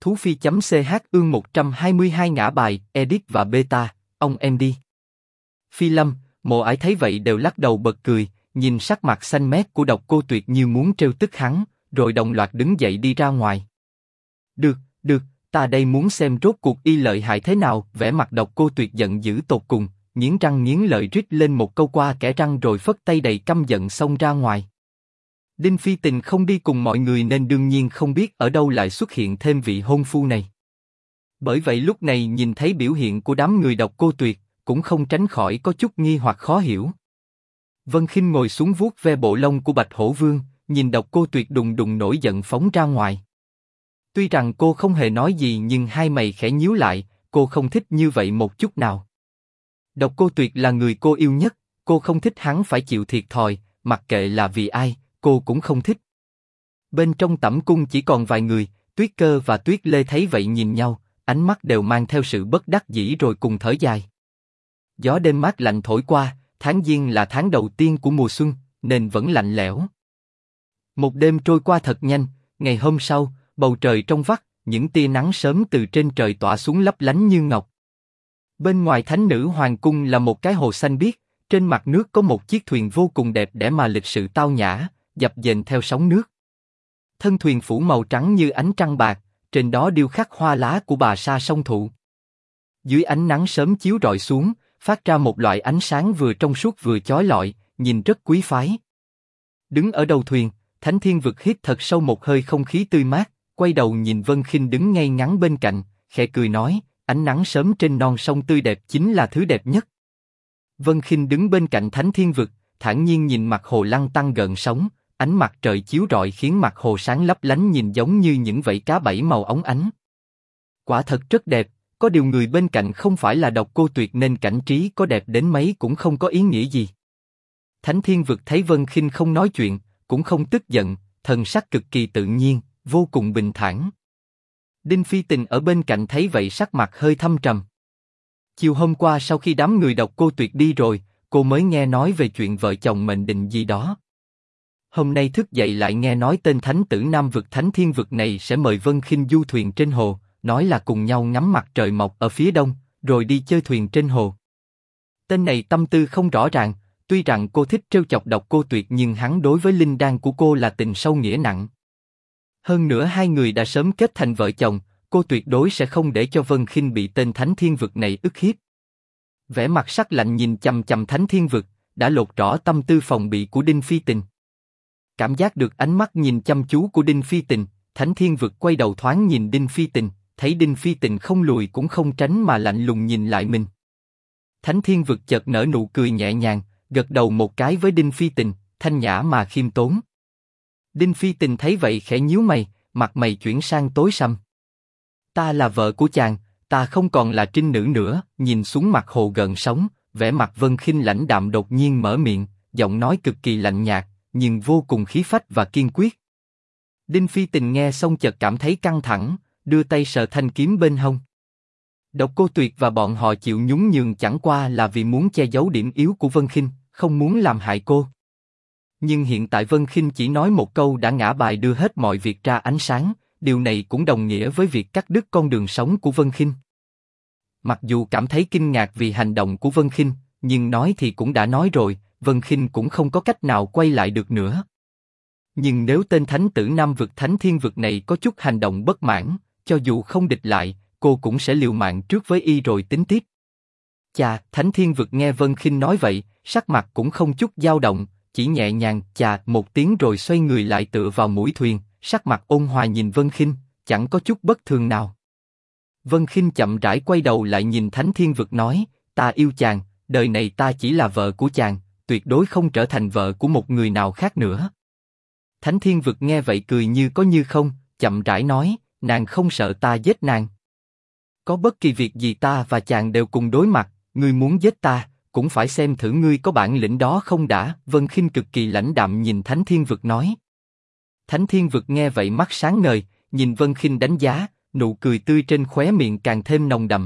Thú Phi.ch ương 122 ngã bài, edit và beta, ông em đi. Phi Lâm, Mộ Ải thấy vậy đều lắc đầu bật cười, nhìn sắc mặt xanh mét của Độc Cô Tuyệt như muốn trêu tức hắn, rồi đồng loạt đứng dậy đi ra ngoài. Được, ta đây muốn xem rốt cuộc y lợi hại thế nào. Vẻ mặt Độc Cô Tuyệt giận dữ tột cùng, nghiến răng nghiến lợi rít lên một câu qua kẽ răng rồi phất tay đầy căm giận xông ra ngoài. Đinh Phi Tình không đi cùng mọi người nên đương nhiên không biết ở đâu lại xuất hiện thêm vị hôn phu này. Bởi vậy lúc này nhìn thấy biểu hiện của đám người Độc Cô Tuyệt, cũng không tránh khỏi có chút nghi hoặc khó hiểu. Vân Khinh ngồi xuống vuốt ve bộ lông của Bạch Hổ Vương, nhìn Độc Cô Tuyệt đùng đùng nổi giận phóng ra ngoài. Tuy rằng cô không hề nói gì nhưng hai mày khẽ nhíu lại, cô không thích như vậy một chút nào. Độc Cô Tuyệt là người cô yêu nhất, cô không thích hắn phải chịu thiệt thòi, mặc kệ là vì ai, cô cũng không thích. Bên trong tẩm cung chỉ còn vài người, Tuyết Cơ và Tuyết Lê thấy vậy nhìn nhau, ánh mắt đều mang theo sự bất đắc dĩ rồi cùng thở dài. Gió đêm mát lạnh thổi qua, tháng Giêng là tháng đầu tiên của mùa xuân, nên vẫn lạnh lẽo. Một đêm trôi qua thật nhanh, ngày hôm sau, bầu trời trong vắt, những tia nắng sớm từ trên trời tỏa xuống lấp lánh như ngọc. Bên ngoài thánh nữ hoàng cung là một cái hồ xanh biếc, trên mặt nước có một chiếc thuyền vô cùng đẹp đẽ mà lịch sự tao nhã, dập dềnh theo sóng nước. Thân thuyền phủ màu trắng như ánh trăng bạc, trên đó điêu khắc hoa lá của bà sa song thụ. Dưới ánh nắng sớm chiếu rọi xuống, phát ra một loại ánh sáng vừa trong suốt vừa chói lọi, nhìn rất quý phái. Đứng ở đầu thuyền, Thánh Thiên Vực hít thật sâu một hơi không khí tươi mát, quay đầu nhìn Vân Khinh đứng ngay ngắn bên cạnh, khẽ cười nói, ánh nắng sớm trên non sông tươi đẹp chính là thứ đẹp nhất. Vân Khinh đứng bên cạnh Thánh Thiên Vực, thản nhiên nhìn mặt hồ lăn tăn gợn sóng, ánh mặt trời chiếu rọi khiến mặt hồ sáng lấp lánh nhìn giống như những vảy cá bảy màu óng ánh. Quả thật rất đẹp, có điều người bên cạnh không phải là Độc Cô Tuyệt nên cảnh trí có đẹp đến mấy cũng không có ý nghĩa gì. Thánh Thiên Vực thấy Vân Khinh không nói chuyện, cũng không tức giận, thần sắc cực kỳ tự nhiên, vô cùng bình thản. Đinh Phi Tình ở bên cạnh thấy vậy sắc mặt hơi thâm trầm. Chiều hôm qua sau khi đám người Độc Cô Tuyệt đi rồi, cô mới nghe nói về chuyện vợ chồng mệnh định gì đó. Hôm nay thức dậy lại nghe nói tên thánh tử Nam Vực Thánh Thiên Vực này sẽ mời Vân Khinh du thuyền trên hồ, nói là cùng nhau ngắm mặt trời mọc ở phía đông, rồi đi chơi thuyền trên hồ. Tên này tâm tư không rõ ràng, tuy rằng cô thích trêu chọc Độc Cô Tuyệt nhưng hắn đối với linh đan của cô là tình sâu nghĩa nặng. Hơn nữa hai người đã sớm kết thành vợ chồng, cô tuyệt đối sẽ không để cho Vân Khinh bị tên Thánh Thiên Vực này ức hiếp. Vẻ mặt sắc lạnh nhìn chằm chằm Thánh Thiên Vực, đã lột rõ tâm tư phòng bị của Đinh Phi Tình. Cảm giác được ánh mắt nhìn chăm chú của Đinh Phi Tình, Thánh Thiên Vực quay đầu thoáng nhìn Đinh Phi Tình, thấy Đinh Phi Tình không lùi cũng không tránh mà lạnh lùng nhìn lại mình. Thánh Thiên Vực chợt nở nụ cười nhẹ nhàng, gật đầu một cái với Đinh Phi Tình, thanh nhã mà khiêm tốn. Đinh Phi Tình thấy vậy khẽ nhíu mày, mặt mày chuyển sang tối sầm. Ta là vợ của chàng, ta không còn là trinh nữ nữa. Nhìn xuống mặt hồ gợn sóng, vẻ mặt Vân Khinh lãnh đạm đột nhiên mở miệng, giọng nói cực kỳ lạnh nhạt, nhưng vô cùng khí phách và kiên quyết. Đinh Phi Tình nghe xong chợt cảm thấy căng thẳng, đưa tay sờ thanh kiếm bên hông. Độc Cô Tuyệt và bọn họ chịu nhún nhường chẳng qua là vì muốn che giấu điểm yếu của Vân Khinh, không muốn làm hại cô. Nhưng hiện tại Vân Khinh chỉ nói một câu đã ngã bài đưa hết mọi việc ra ánh sáng, điều này cũng đồng nghĩa với việc cắt đứt con đường sống của Vân Khinh. Mặc dù cảm thấy kinh ngạc vì hành động của Vân Khinh, nhưng nói thì cũng đã nói rồi, Vân Khinh cũng không có cách nào quay lại được nữa. Nhưng nếu tên thánh tử Nam Vực Thánh Thiên Vực này có chút hành động bất mãn, cho dù không địch lại, cô cũng sẽ liều mạng trước với y rồi tính tiếp. Chà, Thánh Thiên Vực nghe Vân Khinh nói vậy, sắc mặt cũng không chút dao động, chỉ nhẹ nhàng chà một tiếng rồi xoay người lại tựa vào mũi thuyền, sắc mặt ôn hòa nhìn Vân Khinh, chẳng có chút bất thường nào. Vân Khinh chậm rãi quay đầu lại nhìn Thánh Thiên Vực nói, ta yêu chàng, đời này ta chỉ là vợ của chàng, tuyệt đối không trở thành vợ của một người nào khác nữa. Thánh Thiên Vực nghe vậy cười như có như không, chậm rãi nói, nàng không sợ ta giết nàng. Có bất kỳ việc gì ta và chàng đều cùng đối mặt, ngươi muốn giết ta, cũng phải xem thử ngươi có bản lĩnh đó không đã. Vân Khinh cực kỳ lãnh đạm nhìn Thánh Thiên Vực nói. Thánh Thiên Vực nghe vậy mắt sáng ngời, nhìn Vân Khinh đánh giá, nụ cười tươi trên khóe miệng càng thêm nồng đậm.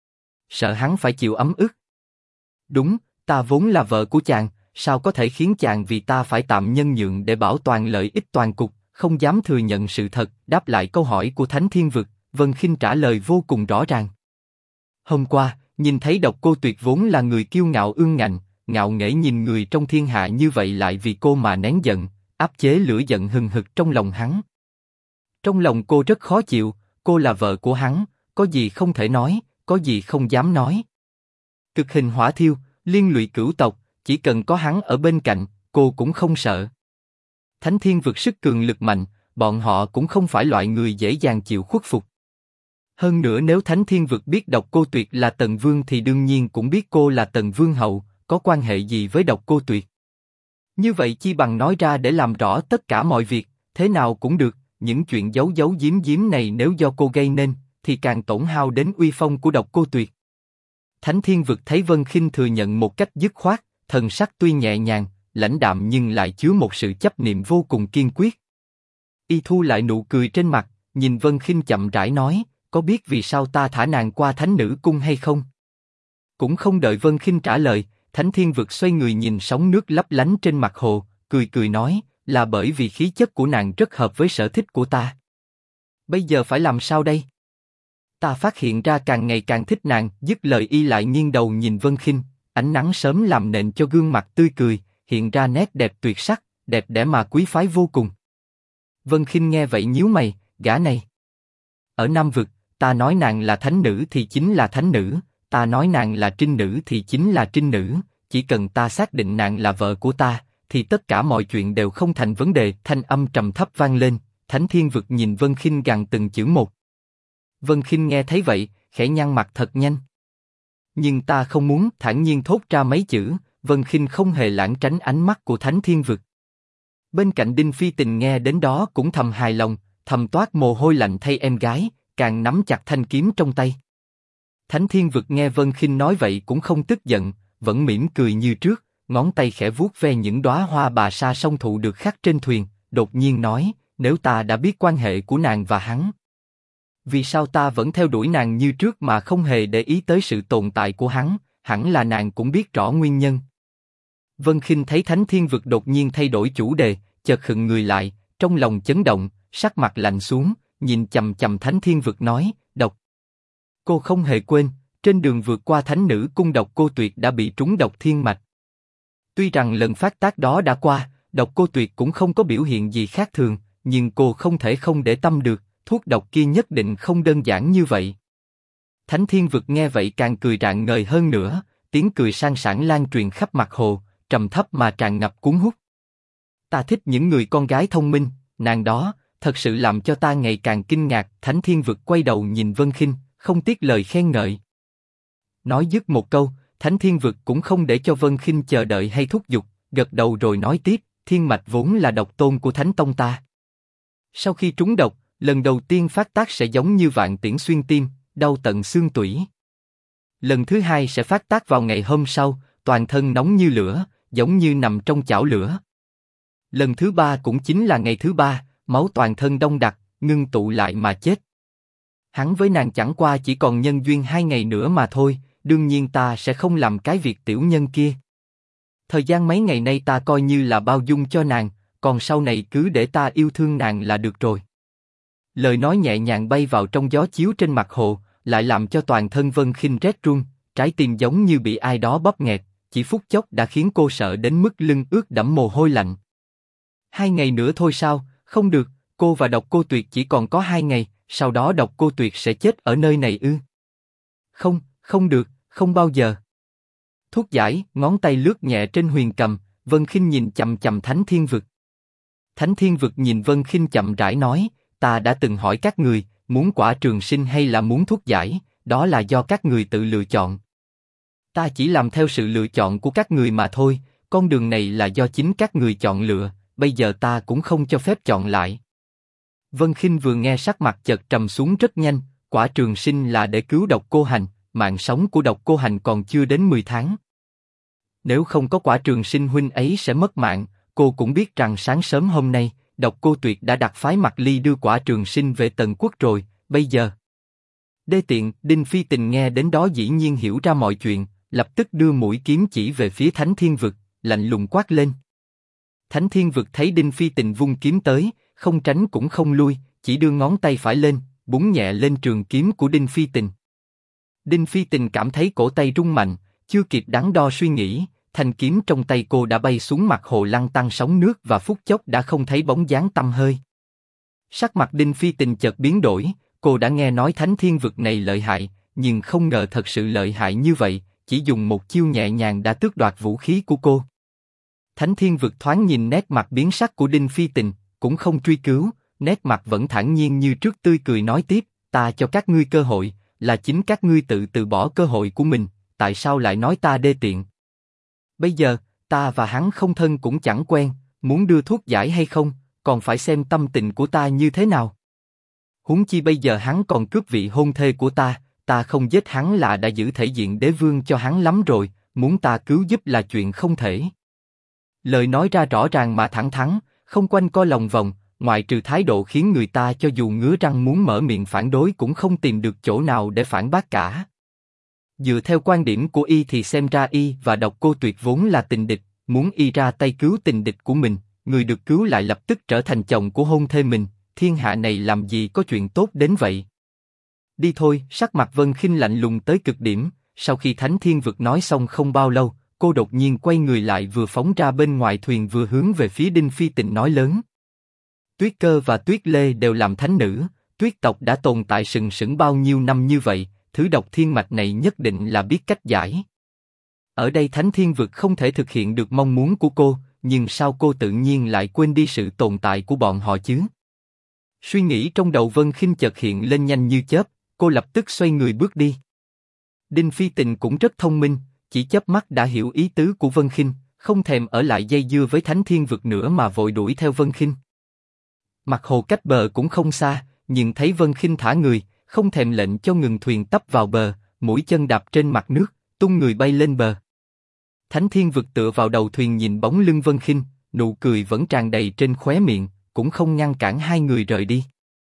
Sợ hắn phải chịu ấm ức. Đúng, ta vốn là vợ của chàng, sao có thể khiến chàng vì ta phải tạm nhân nhượng để bảo toàn lợi ích toàn cục, không dám thừa nhận sự thật. Đáp lại câu hỏi của Thánh Thiên Vực, Vân Khinh trả lời vô cùng rõ ràng. Hôm qua, nhìn thấy Độc Cô Tuyệt vốn là người kiêu ngạo ương ngạnh, ngạo nghễ nhìn người trong thiên hạ như vậy lại vì cô mà nén giận, áp chế lửa giận hừng hực trong lòng hắn. Trong lòng cô rất khó chịu, cô là vợ của hắn, có gì không thể nói, có gì không dám nói. Cực hình hỏa thiêu, liên lụy cửu tộc, chỉ cần có hắn ở bên cạnh, cô cũng không sợ. Thánh Thiên Vực sức cường lực mạnh, bọn họ cũng không phải loại người dễ dàng chịu khuất phục. Hơn nữa nếu Thánh Thiên Vực biết Độc Cô Tuyệt là Tần Vương thì đương nhiên cũng biết cô là Tần Vương hậu, có quan hệ gì với Độc Cô Tuyệt. Như vậy chi bằng nói ra để làm rõ tất cả mọi việc, thế nào cũng được, những chuyện giấu giấu giếm giếm này nếu do cô gây nên, thì càng tổn hao đến uy phong của Độc Cô Tuyệt. Thánh Thiên Vực thấy Vân Khinh thừa nhận một cách dứt khoát, thần sắc tuy nhẹ nhàng, lãnh đạm nhưng lại chứa một sự chấp niệm vô cùng kiên quyết. Y thu lại nụ cười trên mặt, nhìn Vân Khinh chậm rãi nói, có biết vì sao ta thả nàng qua Thánh Nữ Cung hay không? Cũng không đợi Vân Khinh trả lời, Thánh Thiên Vực xoay người nhìn sóng nước lấp lánh trên mặt hồ, cười cười nói, là bởi vì khí chất của nàng rất hợp với sở thích của ta. Bây giờ phải làm sao đây? Ta phát hiện ra càng ngày càng thích nàng. Dứt lời y lại nghiêng đầu nhìn Vân Khinh, ánh nắng sớm làm nền cho gương mặt tươi cười, hiện ra nét đẹp tuyệt sắc, đẹp đẽ mà quý phái vô cùng. Vân Khinh nghe vậy nhíu mày, gã này. Ở Nam Vực, ta nói nàng là thánh nữ thì chính là thánh nữ, ta nói nàng là trinh nữ thì chính là trinh nữ, chỉ cần ta xác định nàng là vợ của ta, thì tất cả mọi chuyện đều không thành vấn đề. Thanh âm trầm thấp vang lên, Thánh Thiên Vực nhìn Vân Khinh gằn từng chữ một. Vân Khinh nghe thấy vậy, khẽ nhăn mặt thật nhanh. Nhưng ta không muốn, thản nhiên thốt ra mấy chữ. Vân Khinh không hề lảng tránh ánh mắt của Thánh Thiên Vực. Bên cạnh Đinh Phi Tình nghe đến đó cũng thầm hài lòng, thầm toát mồ hôi lạnh thay em gái, càng nắm chặt thanh kiếm trong tay. Thánh Thiên Vực nghe Vân Khinh nói vậy cũng không tức giận, vẫn mỉm cười như trước, ngón tay khẽ vuốt ve những đóa hoa bà sa song thụ được khắc trên thuyền, đột nhiên nói, nếu ta đã biết quan hệ của nàng và hắn, vì sao ta vẫn theo đuổi nàng như trước mà không hề để ý tới sự tồn tại của hắn? Hẳn là nàng cũng biết rõ nguyên nhân. Vân Khinh thấy Thánh Thiên Vực đột nhiên thay đổi chủ đề, chợt khựng người lại, trong lòng chấn động, sắc mặt lạnh xuống, nhìn chằm chằm Thánh Thiên Vực nói, độc. Cô không hề quên, trên đường vượt qua Thánh Nữ Cung Độc Cô Tuyệt đã bị trúng độc thiên mạch. Tuy rằng lần phát tác đó đã qua, Độc Cô Tuyệt cũng không có biểu hiện gì khác thường, nhưng cô không thể không để tâm được, thuốc độc kia nhất định không đơn giản như vậy. Thánh Thiên Vực nghe vậy càng cười rạng ngời hơn nữa, tiếng cười sang sảng lan truyền khắp mặt hồ, trầm thấp mà tràn ngập cuốn hút. Ta thích những người con gái thông minh, nàng đó thật sự làm cho ta ngày càng kinh ngạc. Thánh Thiên Vực quay đầu nhìn Vân Khinh, không tiếc lời khen ngợi. Nói dứt một câu, Thánh Thiên Vực cũng không để cho Vân Khinh chờ đợi hay thúc giục, gật đầu rồi nói tiếp, thiên mạch vốn là độc tôn của Thánh Tông ta. Sau khi trúng độc, lần đầu tiên phát tác sẽ giống như vạn tiễn xuyên tim, đau tận xương tủy. Lần thứ hai sẽ phát tác vào ngày hôm sau, toàn thân nóng như lửa, giống như nằm trong chảo lửa. Lần thứ ba cũng chính là ngày thứ ba, máu toàn thân đông đặc, ngưng tụ lại mà chết. Hắn với nàng chẳng qua chỉ còn nhân duyên 2 ngày nữa mà thôi, đương nhiên ta sẽ không làm cái việc tiểu nhân kia. Thời gian mấy ngày nay ta coi như là bao dung cho nàng, còn sau này cứ để ta yêu thương nàng là được rồi. Lời nói nhẹ nhàng bay vào trong gió chiếu trên mặt hồ, lại làm cho toàn thân Vân Khinh rét run, trái tim giống như bị ai đó bóp nghẹt, chỉ phút chốc đã khiến cô sợ đến mức lưng ướt đẫm mồ hôi lạnh. 2 ngày nữa thôi sao? Không được, cô và Độc Cô Tuyệt chỉ còn có 2 ngày, sau đó Độc Cô Tuyệt sẽ chết ở nơi này ư? Không, không được, không bao giờ. Thuốc giải, ngón tay lướt nhẹ trên huyền cầm, Vân Khinh nhìn chằm chằm Thánh Thiên Vực. Thánh Thiên Vực nhìn Vân Khinh chậm rãi nói, ta đã từng hỏi các người, muốn quả trường sinh hay là muốn thuốc giải, đó là do các người tự lựa chọn. Ta chỉ làm theo sự lựa chọn của các người mà thôi, con đường này là do chính các người chọn lựa, bây giờ ta cũng không cho phép chọn lại. Vân Khinh vừa nghe sắc mặt chợt trầm xuống rất nhanh, quả trường sinh là để cứu Độc Cô Hành, mạng sống của Độc Cô Hành còn chưa đến 10 tháng. Nếu không có quả trường sinh huynh ấy sẽ mất mạng, cô cũng biết rằng sáng sớm hôm nay, Độc Cô Tuyệt đã đặt phái Mạc Ly đưa quả trường sinh về Tần Quốc rồi, bây giờ. Đê tiện, Đinh Phi Tình nghe đến đó dĩ nhiên hiểu ra mọi chuyện, lập tức đưa mũi kiếm chỉ về phía Thánh Thiên Vực, lạnh lùng quát lên. Thánh Thiên Vực thấy Đinh Phi Tình vung kiếm tới, không tránh cũng không lui, chỉ đưa ngón tay phải lên, búng nhẹ lên trường kiếm của Đinh Phi Tình. Đinh Phi Tình cảm thấy cổ tay rung mạnh, chưa kịp đắn đo suy nghĩ, thanh kiếm trong tay cô đã bay xuống mặt hồ lăn tăn sóng nước và phút chốc đã không thấy bóng dáng tăm hơi. Sắc mặt Đinh Phi Tình chợt biến đổi, cô đã nghe nói Thánh Thiên Vực này lợi hại, nhưng không ngờ thật sự lợi hại như vậy, chỉ dùng một chiêu nhẹ nhàng đã tước đoạt vũ khí của cô. Thánh Thiên Vực thoáng nhìn nét mặt biến sắc của Đinh Phi Tình, cũng không truy cứu, nét mặt vẫn thản nhiên như trước, tươi cười nói tiếp, ta cho các ngươi cơ hội, là chính các ngươi từ bỏ cơ hội của mình, tại sao lại nói ta đê tiện? Bây giờ, ta và hắn không thân cũng chẳng quen, muốn đưa thuốc giải hay không, còn phải xem tâm tình của ta như thế nào. Huống chi bây giờ hắn còn cướp vị hôn thê của ta không giết hắn là đã giữ thể diện đế vương cho hắn lắm rồi, muốn ta cứu giúp là chuyện không thể. Lời nói ra rõ ràng mà thẳng thắn, không quanh co lòng vòng, ngoại trừ thái độ khiến người ta cho dù ngứa răng muốn mở miệng phản đối cũng không tìm được chỗ nào để phản bác cả. Dựa theo quan điểm của y thì xem ra y và Độc Cô Tuyệt vốn là tình địch, muốn y ra tay cứu tình địch của mình, người được cứu lại lập tức trở thành chồng của hôn thê mình, thiên hạ này làm gì có chuyện tốt đến vậy. Đi thôi, sắc mặt Vân Khinh lạnh lùng tới cực điểm, sau khi Thánh Thiên Vực nói xong không bao lâu, cô đột nhiên quay người lại vừa phóng ra bên ngoài thuyền vừa hướng về phía Đinh Phi Tình nói lớn. Tuyết Cơ và Tuyết Lê đều làm thánh nữ, Tuyết tộc đã tồn tại sừng sững bao nhiêu năm như vậy, thứ độc thiên mạch này nhất định là biết cách giải. Ở đây Thánh Thiên Vực không thể thực hiện được mong muốn của cô, nhưng sao cô tự nhiên lại quên đi sự tồn tại của bọn họ chứ? Suy nghĩ trong đầu Vân Khinh chợt hiện lên nhanh như chớp, cô lập tức xoay người bước đi. Đinh Phi Tình cũng rất thông minh, chỉ chớp mắt đã hiểu ý tứ của Vân Khinh, không thèm ở lại dây dưa với Thánh Thiên Vực nữa mà vội đuổi theo Vân Khinh. Mặt hồ cách bờ cũng không xa, nhưng thấy Vân Khinh thả người, không thèm lệnh cho ngừng thuyền tấp vào bờ, mũi chân đạp trên mặt nước, tung người bay lên bờ. Thánh Thiên Vực tựa vào đầu thuyền nhìn bóng lưng Vân Khinh, nụ cười vẫn tràn đầy trên khóe miệng, cũng không ngăn cản hai người rời đi.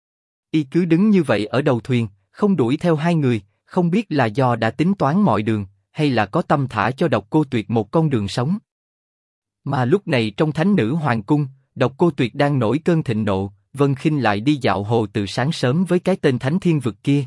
Y cứ đứng như vậy ở đầu thuyền, không đuổi theo hai người, không biết là do đã tính toán mọi đường, hay là có tâm thả cho Độc Cô Tuyệt một con đường sống. Mà lúc này trong Thánh Nữ Hoàng Cung, Độc Cô Tuyệt đang nổi cơn thịnh nộ, Vân Khinh lại đi dạo hồ từ sáng sớm với cái tên Thánh Thiên Vực kia.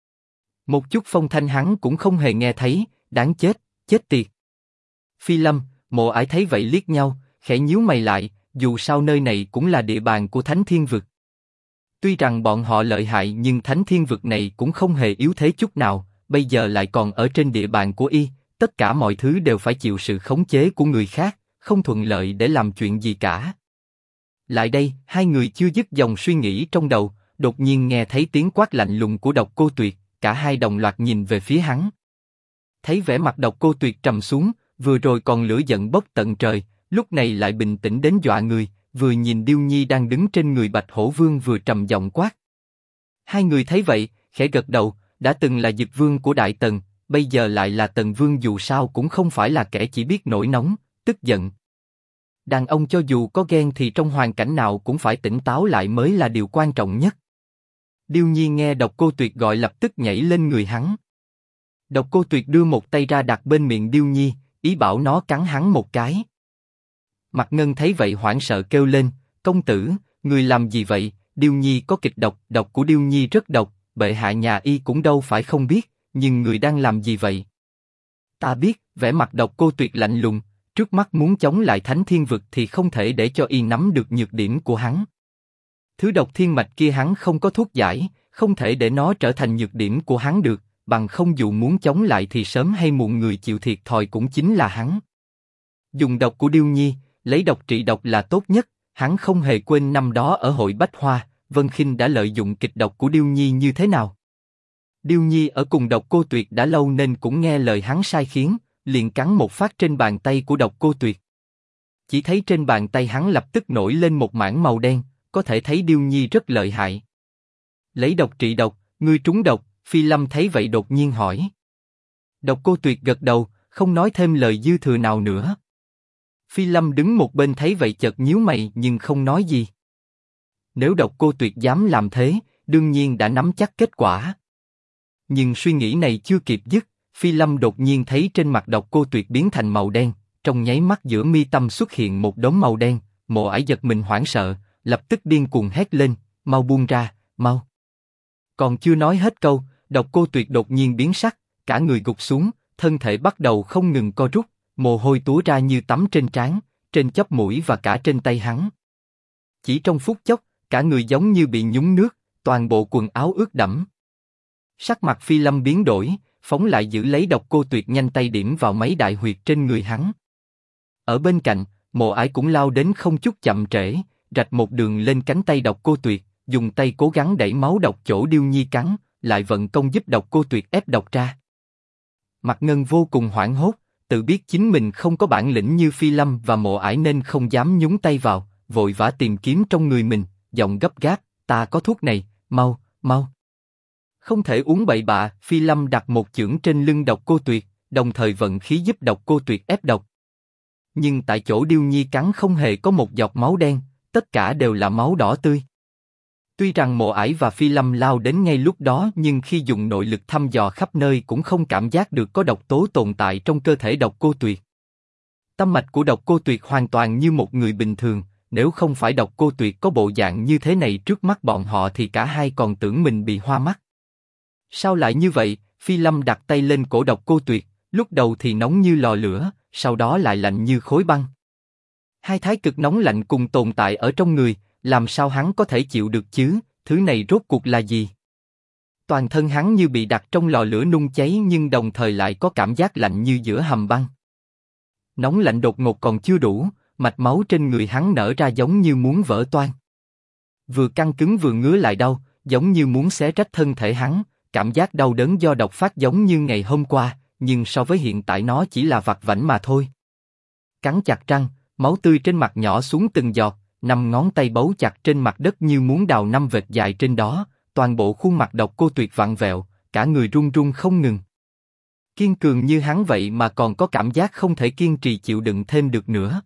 Một chút phong thanh hắn cũng không hề nghe thấy, đáng chết, chết tiệt. Phi Lâm, Mộ Ải thấy vậy liếc nhau, khẽ nhíu mày lại, dù sao nơi này cũng là địa bàn của Thánh Thiên Vực. Tuy rằng bọn họ lợi hại nhưng Thánh Thiên Vực này cũng không hề yếu thế chút nào, bây giờ lại còn ở trên địa bàn của y, tất cả mọi thứ đều phải chịu sự khống chế của người khác, không thuận lợi để làm chuyện gì cả. Lại đây, hai người chưa dứt dòng suy nghĩ trong đầu, đột nhiên nghe thấy tiếng quát lạnh lùng của Độc Cô Tuyệt, cả hai đồng loạt nhìn về phía hắn. Thấy vẻ mặt Độc Cô Tuyệt trầm xuống, vừa rồi còn lửa giận bốc tận trời, lúc này lại bình tĩnh đến dọa người, vừa nhìn Điêu Nhi đang đứng trên người Bạch Hổ Vương vừa trầm giọng quát. Hai người thấy vậy, khẽ gật đầu, đã từng là Dực Vương của Đại Tần, bây giờ lại là Tần Vương, dù sao cũng không phải là kẻ chỉ biết nổi nóng, tức giận. Đàn ông cho dù có ghen thì trong hoàn cảnh nào cũng phải tỉnh táo lại mới là điều quan trọng nhất. Điêu Nhi nghe Độc Cô Tuyệt gọi lập tức nhảy lên người hắn. Độc Cô Tuyệt đưa một tay ra đặt bên miệng Điêu Nhi, ý bảo nó cắn hắn một cái. Mạc Ngân thấy vậy hoảng sợ kêu lên, công tử, người làm gì vậy? Điêu Nhi có kịch độc, độc của Điêu Nhi rất độc, bệ hạ nhà y cũng đâu phải không biết, nhưng người đang làm gì vậy? Ta biết, vẻ mặt Độc Cô Tuyệt lạnh lùng, trước mắt muốn chống lại Thánh Thiên Vực thì không thể để cho y nắm được nhược điểm của hắn. Thứ độc thiên mạch kia hắn không có thuốc giải, không thể để nó trở thành nhược điểm của hắn được, bằng không dù muốn chống lại thì sớm hay muộn người chịu thiệt thòi cũng chính là hắn. Dùng độc của Điêu Nhi, lấy độc trị độc là tốt nhất, hắn không hề quên năm đó ở hội Bách Hoa, Vân Khinh đã lợi dụng kịch độc của Điêu Nhi như thế nào. Điêu Nhi ở cùng Độc Cô Tuyệt đã lâu nên cũng nghe lời hắn sai khiến, liền cắn một phát trên bàn tay của Độc Cô Tuyệt. Chỉ thấy trên bàn tay hắn lập tức nổi lên một mảng màu đen, có thể thấy Điêu Nhi rất lợi hại. Lấy độc trị độc, ngươi trúng độc, Phi Lâm thấy vậy đột nhiên hỏi. Độc Cô Tuyệt gật đầu, không nói thêm lời dư thừa nào nữa. Phi Lâm đứng một bên thấy vậy chợt nhíu mày nhưng không nói gì. Nếu Độc Cô Tuyệt dám làm thế, đương nhiên đã nắm chắc kết quả. Nhưng suy nghĩ này chưa kịp dứt, Phi Lâm đột nhiên thấy trên mặt Độc Cô Tuyệt biến thành màu đen, trong nháy mắt giữa mi tâm xuất hiện một đốm màu đen, Mộ Ải giật mình hoảng sợ, lập tức điên cuồng hét lên, mau buông ra, mau. Còn chưa nói hết câu, Độc Cô Tuyệt đột nhiên biến sắc, cả người gục xuống, thân thể bắt đầu không ngừng co rút, mồ hôi túa ra như tắm trên trán, trên chóp mũi và cả trên tay hắn. Chỉ trong phút chốc, cả người giống như bị nhúng nước, toàn bộ quần áo ướt đẫm. Sắc mặt Phi Lâm biến đổi, phóng lại giữ lấy Độc Cô Tuyệt, nhanh tay điểm vào mấy đại huyệt trên người hắn. Ở bên cạnh, Mộ Ải cũng lao đến không chút chậm trễ, rạch một đường lên cánh tay Độc Cô Tuyệt, dùng tay cố gắng đẩy máu độc chỗ Điêu Nhi cắn, lại vận công giúp Độc Cô Tuyệt ép độc ra. Mạc Ngân vô cùng hoảng hốt, tự biết chính mình không có bản lĩnh như Phi Lâm và Mộ Ải nên không dám nhúng tay vào, vội vã tìm kiếm trong người mình, giọng gấp gáp, ta có thuốc này, mau, mau. Không thể uống bậy bạ, Phi Lâm đặt một chưởng trên lưng Độc Cô Tuyệt, đồng thời vận khí giúp Độc Cô Tuyệt ép độc. Nhưng tại chỗ Điêu Nhi cắn không hề có một giọt máu đen, tất cả đều là máu đỏ tươi. Tuy rằng Mộ Ải và Phi Lâm lao đến ngay lúc đó, nhưng khi dùng nội lực thăm dò khắp nơi cũng không cảm giác được có độc tố tồn tại trong cơ thể Độc Cô Tuyệt. Tâm mạch của Độc Cô Tuyệt hoàn toàn như một người bình thường, nếu không phải Độc Cô Tuyệt có bộ dạng như thế này trước mắt bọn họ thì cả hai còn tưởng mình bị hoa mắt. Sao lại như vậy? Phi Lâm đặt tay lên cổ Độc Cô Tuyệt, lúc đầu thì nóng như lò lửa, sau đó lại lạnh như khối băng. Hai thái cực nóng lạnh cùng tồn tại ở trong người, làm sao hắn có thể chịu được chứ? Thứ này rốt cuộc là gì? Toàn thân hắn như bị đặt trong lò lửa nung cháy, nhưng đồng thời lại có cảm giác lạnh như giữa hầm băng. Nóng lạnh đột ngột còn chưa đủ, mạch máu trên người hắn nở ra giống như muốn vỡ toang. Vừa căng cứng vừa ngứa lại đau, giống như muốn xé rách thân thể hắn. Cảm giác đau đớn do độc phát giống như ngày hôm qua, nhưng so với hiện tại nó chỉ là vặt vãnh mà thôi. Cắn chặt răng, máu tươi trên mặt nhỏ xuống từng giọt, 5 ngón tay bấu chặt trên mặt đất như muốn đào 5 vệt dài trên đó, toàn bộ khuôn mặt Độc Cô Tuyệt vặn vẹo, cả người run run không ngừng. Kiên cường như hắn vậy mà còn có cảm giác không thể kiên trì chịu đựng thêm được nữa.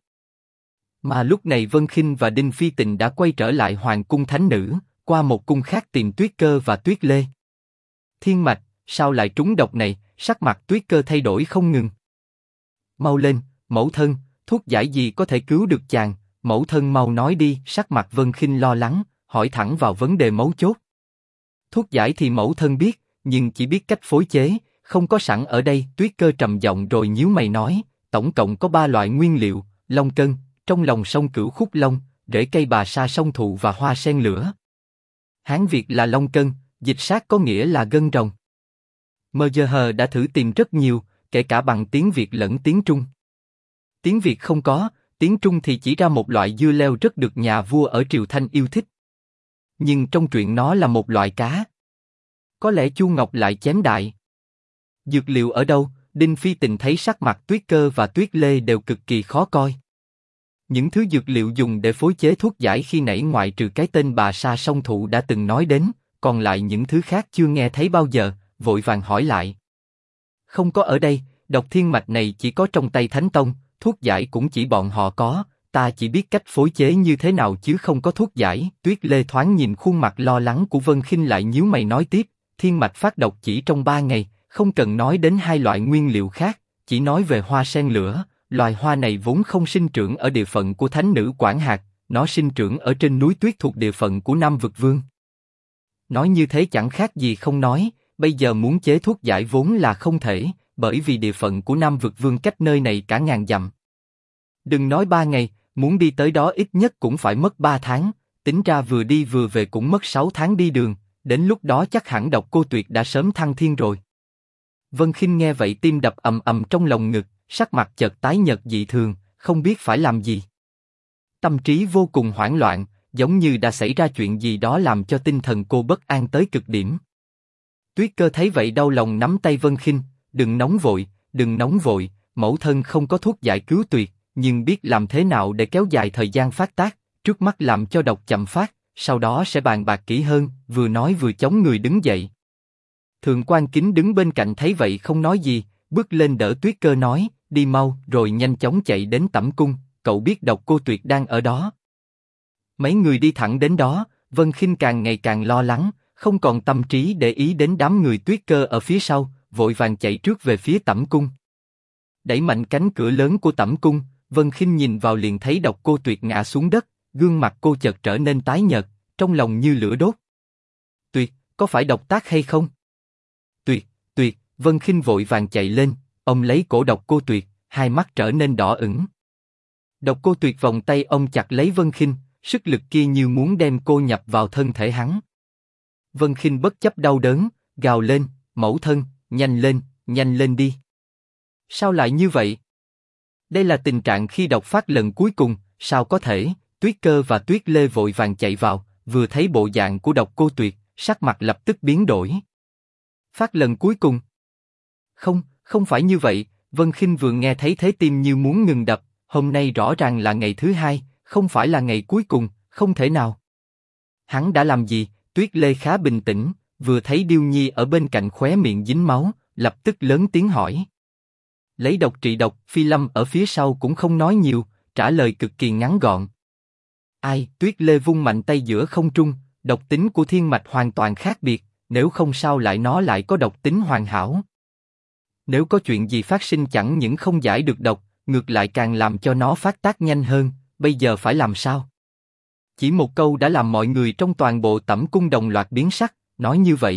Mà lúc này Vân Khinh và Đinh Phi Tình đã quay trở lại Hoàng cung Thánh Nữ, qua một cung khác tìm Tuyết Cơ và Tuyết Lê. Thiên Mạch, sao lại trúng độc này? Sắc mặt Tuyết Cơ thay đổi không ngừng. Mau lên, mẫu thân, thuốc giải gì có thể cứu được chàng? Mẫu thân mau nói đi. Sắc mặt Vân Khinh lo lắng, hỏi thẳng vào vấn đề mấu chốt. Thuốc giải thì mẫu thân biết, nhưng chỉ biết cách phối chế, không có sẵn ở đây. Tuyết Cơ trầm giọng rồi nhíu mày nói, tổng cộng có 3 loại nguyên liệu: long cân, trong lòng sông Cửu Khúc Long, rễ cây bà sa sông thụ và hoa sen lửa. Hán Việt là long cân, dịch sát có nghĩa là gân rồng. MGH đã thử tìm rất nhiều, kể cả bằng tiếng Việt lẫn tiếng Trung. Tiếng Việt không có, tiếng Trung thì chỉ ra một loại dưa leo rất được nhà vua ở Triều Thanh yêu thích. Nhưng trong truyện nó là một loại cá. Có lẽ Chu Ngọc lại chém đại. Dược liệu ở đâu? Đinh Phi Tình thấy sắc mặt Tuyết Cơ và Tuyết Lê đều cực kỳ khó coi. Những thứ dược liệu dùng để phối chế thuốc giải khi nãy ngoại trừ cái tên bà sa sông thụ đã từng nói đến, còn lại những thứ khác chưa nghe thấy bao giờ, vội vàng hỏi lại. Không có ở đây, độc thiên mạch này chỉ có trong tay Thánh Tông, thuốc giải cũng chỉ bọn họ có, ta chỉ biết cách phối chế như thế nào chứ không có thuốc giải. Tuyết Lê thoáng nhìn khuôn mặt lo lắng của Vân Khinh lại nhíu mày nói tiếp, thiên mạch phát độc chỉ trong 3 ngày, không cần nói đến 2 loại nguyên liệu khác, chỉ nói về hoa sen lửa. Loài hoa này vốn không sinh trưởng ở địa phận của Thánh Nữ quản hạt, nó sinh trưởng ở trên núi tuyết thuộc địa phận của Nam Vực Vương. Nói như thế chẳng khác gì không nói, bây giờ muốn chế thuốc giải vốn là không thể, bởi vì địa phận của Nam Vực Vương cách nơi này cả ngàn dặm. Đừng nói 3 ngày, muốn đi tới đó ít nhất cũng phải mất 3 tháng, tính ra vừa đi vừa về cũng mất 6 tháng đi đường, đến lúc đó chắc hẳn Độc Cô Tuyệt đã sớm thăng thiên rồi. Vân Khinh nghe vậy tim đập ầm ầm trong lòng ngực, sắc mặt chợt tái nhợt dị thường, không biết phải làm gì. Tâm trí vô cùng hoảng loạn, giống như đã xảy ra chuyện gì đó làm cho tinh thần cô bất an tới cực điểm. Tuyết Cơ thấy vậy đau lòng nắm tay Vân Khinh, đừng nóng vội, đừng nóng vội, mẫu thân không có thuốc giải cứu tuyệt, nhưng biết làm thế nào để kéo dài thời gian phát tác, trước mắt làm cho độc chậm phát, sau đó sẽ bàn bạc kỹ hơn. Vừa nói vừa chống người đứng dậy. Thượng quan Kính đứng bên cạnh thấy vậy không nói gì, bước lên đỡ Tuyết Cơ nói, đi mau, rồi nhanh chóng chạy đến Tẩm Cung, cậu biết Độc Cô Tuyệt đang ở đó. Mấy người đi thẳng đến đó, Vân Khinh càng ngày càng lo lắng, không còn tâm trí để ý đến đám người Tuyết Cơ ở phía sau, vội vàng chạy trước về phía Tẩm Cung. Đẩy mạnh cánh cửa lớn của Tẩm Cung, Vân Khinh nhìn vào liền thấy Độc Cô Tuyệt ngã xuống đất, gương mặt cô chợt trở nên tái nhợt, trong lòng như lửa đốt. có phải độc tác hay không? Tuyệt, tuyệt, Vân Khinh vội vàng chạy lên, ông lấy cổ Độc Cô Tuyệt, hai mắt trở nên đỏ ửng. Độc Cô Tuyệt vòng tay ông chặt lấy Vân Khinh, sức lực kia như muốn đem cô nhập vào thân thể hắn. Vân Khinh bất chấp đau đớn, gào lên, mẫu thân, nhanh lên đi. Sao lại như vậy? Đây là tình trạng khi độc phát lần cuối cùng, sao có thể? Tuyết Cơ và Tuyết Lê vội vàng chạy vào, vừa thấy bộ dạng của Độc Cô Tuyệt, sắc mặt lập tức biến đổi. Phát lần cuối cùng? Không, không phải như vậy. Vân Khinh vừa nghe thấy thế tim như muốn ngừng đập. Hôm nay rõ ràng là ngày thứ hai, không phải là ngày cuối cùng, không thể nào. Hắn đã làm gì? Tuyết Lê khá bình tĩnh, vừa thấy Điêu Nhi ở bên cạnh khóe miệng dính máu, lập tức lớn tiếng hỏi. Lấy độc trị độc, Phi Lâm ở phía sau cũng không nói nhiều, trả lời cực kỳ ngắn gọn. Ai? Tuyết Lê vung mạnh tay giữa không trung, độc tính của thiên mạch hoàn toàn khác biệt, nếu không sao lại nó lại có độc tính hoàn hảo. Nếu có chuyện gì phát sinh chẳng những không giải được độc, ngược lại càng làm cho nó phát tác nhanh hơn, bây giờ phải làm sao? Chỉ một câu đã làm mọi người trong toàn bộ Tẩm Cung đồng loạt biến sắc, nói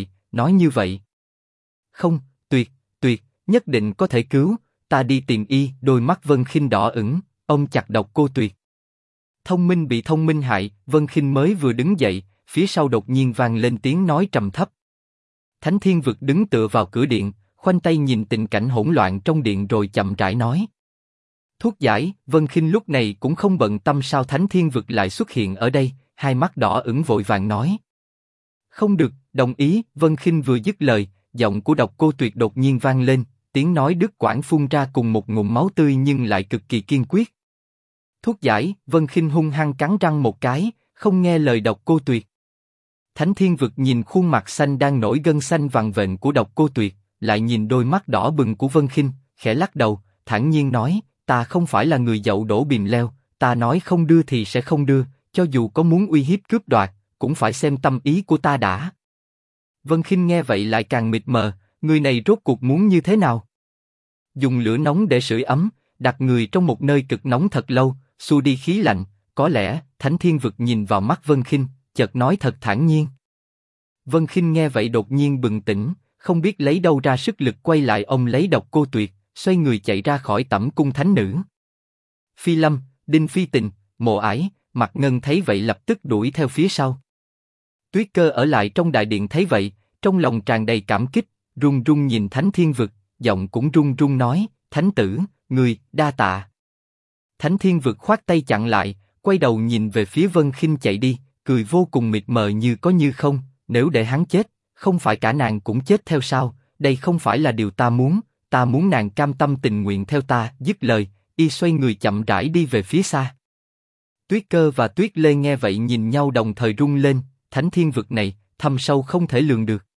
như vậy. Không, tuyệt, nhất định có thể cứu, ta đi tìm y. Đôi mắt Vân Khinh đỏ ửng, ông chặt Độc Cô Tuyệt. Thông minh bị thông minh hại, Vân Khinh mới vừa đứng dậy, phía sau đột nhiên vang lên tiếng nói trầm thấp. Thánh Thiên Vực đứng tựa vào cửa điện, khoanh tay nhìn tình cảnh hỗn loạn trong điện rồi chậm rãi nói. Thuốc giải. Vân Khinh lúc này cũng không bận tâm sao Thánh Thiên Vực lại xuất hiện ở đây, hai mắt đỏ ửng vội vàng nói. Không được, đồng ý. Vân Khinh vừa dứt lời, giọng của Độc Cô Tuyệt đột nhiên vang lên, tiếng nói đứt quãng phun ra cùng một ngụm máu tươi nhưng lại cực kỳ kiên quyết. Thuốc giải. Vân Khinh hung hăng cắn răng một cái, không nghe lời Độc Cô Tuyệt. Thánh Thiên Vực nhìn khuôn mặt xanh đang nổi gân xanh vằn vện của Độc Cô Tuyệt, lại nhìn đôi mắt đỏ bừng của Vân Khinh, khẽ lắc đầu, thản nhiên nói, ta không phải là người dậu đổ bìm leo, ta nói không đưa thì sẽ không đưa, cho dù có muốn uy hiếp cướp đoạt, cũng phải xem tâm ý của ta đã. Vân Khinh nghe vậy lại càng mịt mờ, người này rốt cuộc muốn như thế nào? Dùng lửa nóng để sưởi ấm, đặt người trong một nơi cực nóng thật lâu, xua đi khí lạnh, có lẽ. Thánh Thiên Vực nhìn vào mắt Vân Khinh, chợt nói thật thản nhiên. Vân Khinh nghe vậy đột nhiên bừng tỉnh, không biết lấy đâu ra sức lực quay lại ông lấy Độc Cô Tuyệt, xoay người chạy ra khỏi Tẩm Cung thánh nữ. Phi Lâm, Đinh Phi Tình, Mộ Ải, Mạc Ngân thấy vậy lập tức đuổi theo phía sau. Tuyết Cơ ở lại trong đại điện thấy vậy, trong lòng tràn đầy cảm kích, run run nhìn Thánh Thiên Vực, giọng cũng run run nói, Thánh tử, người, đa tạ. Thánh Thiên Vực khoát tay chặn lại, quay đầu nhìn về phía Vân Khinh chạy đi, cười vô cùng mịt mờ như có như không, nếu để hắn chết, không phải cả nàng cũng chết theo sao? Đây không phải là điều ta muốn nàng cam tâm tình nguyện theo ta. Dứt lời, y xoay người chậm rãi đi về phía xa. Tuyết Cơ và Tuyết Lê nghe vậy nhìn nhau đồng thời rung lên, Thánh Thiên Vực này thâm sâu không thể lường được.